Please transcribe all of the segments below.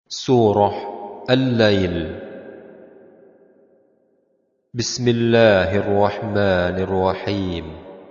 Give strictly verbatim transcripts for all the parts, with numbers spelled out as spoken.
Surah Al-Lail. Bismillahirrahmanirrahim.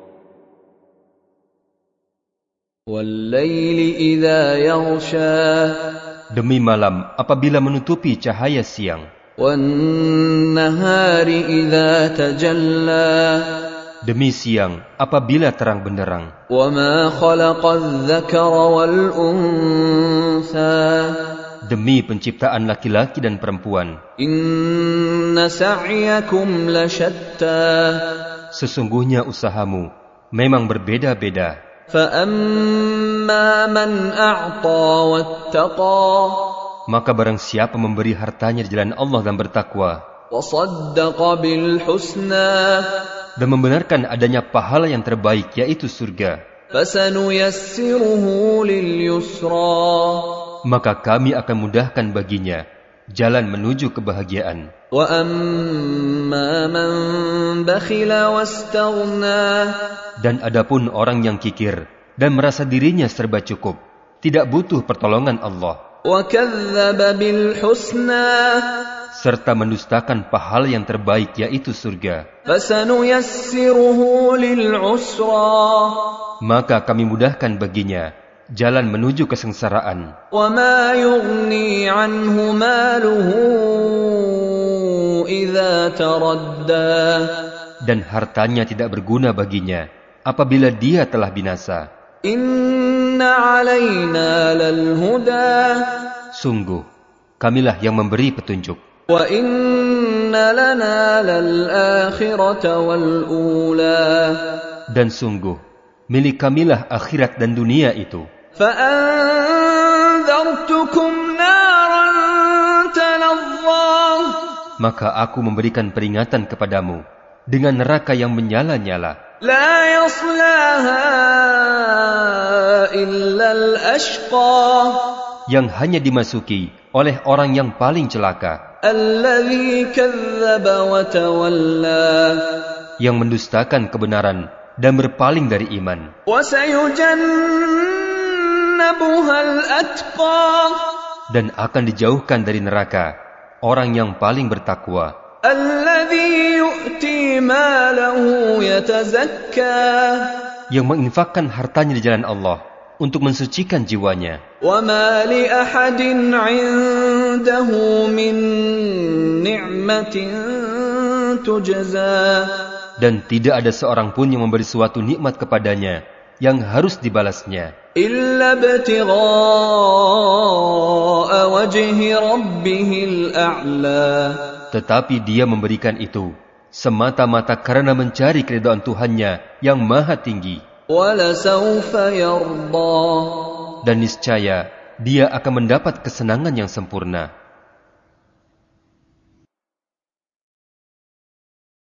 Wal-laili idza yaghsha. Demi malam apabila menutupi cahaya siang. Wan-nahari idza tajalla. Demi siang apabila terang benderang. Wa ma khalaqadz-dzakara wal-untha. Demi penciptaan laki-laki dan perempuan. Inna sa'yakum lasyatta. Sesungguhnya usahamu memang berbeda-beda. Fa'amma man a'ta wattaqa. Maka barang siapa memberi hartanya di jalan Allah dan bertakwa, Wa saddaqa bil husna. dan membenarkan adanya pahala yang terbaik, yaitu surga, Fasanuyassiruhu lil yusra. maka kami akan mudahkan baginya jalan menuju kebahagiaan. Wa amma man bakhila wastaghna. Dan adapun orang yang kikir dan merasa dirinya serba cukup, tidak butuh pertolongan Allah, Wa kadzdzaba bil husna. serta mendustakan pahala yang terbaik, yaitu surga, Fasanuyassiruhu lil usra. maka kami mudahkan baginya jalan menuju kesengsaraan. Wa ma yughni anhu maluhu idza taradda. Dan hartanya tidak berguna baginya apabila dia telah binasa. Inna alaina lal huda. Sungguh, kamilah yang memberi petunjuk. Wa inna lana lal akhirata wal ula. Dan sungguh, milik kamilah akhirat dan dunia itu. فَأَنذَرْتُكُمْ نَارًا تَلَظَّى. Maka aku memberikan peringatan kepadamu dengan neraka yang menyala-nyala. لَا يَصْلَاهَا إِلَّا الْأَشْقَى. Yang hanya dimasuki oleh orang yang paling celaka, الَّذِي كَذَّبَ وَتَوَلَّى. yang mendustakan kebenaran dan berpaling dari iman. وَسَيُجَنَّبُهَا الْأَتْقَى. Dan akan dijauhkan dari neraka orang yang paling bertakwa, الَّذِي يُؤْتِي مَالَهُ يَتَزَكَّى. yang menginfakkan hartanya di jalan Allah untuk mensucikan jiwanya. وَمَا لِأَحَدٍ عِندَهُ مِنْ نِعْمَةٍ تُجْزَى. Dan tidak ada seorang pun yang memberi suatu nikmat kepadanya yang harus dibalasnya, إِلَّا ابْتِغَاءَ وَجْهِ رَبِّهِ الْأَعْلَى. tetapi dia memberikan itu semata-mata karena mencari keridhaan Tuhannya yang maha tinggi. وَلَسَوْفَ يَرْضَى. Dan niscaya dia akan mendapat kesenangan yang sempurna.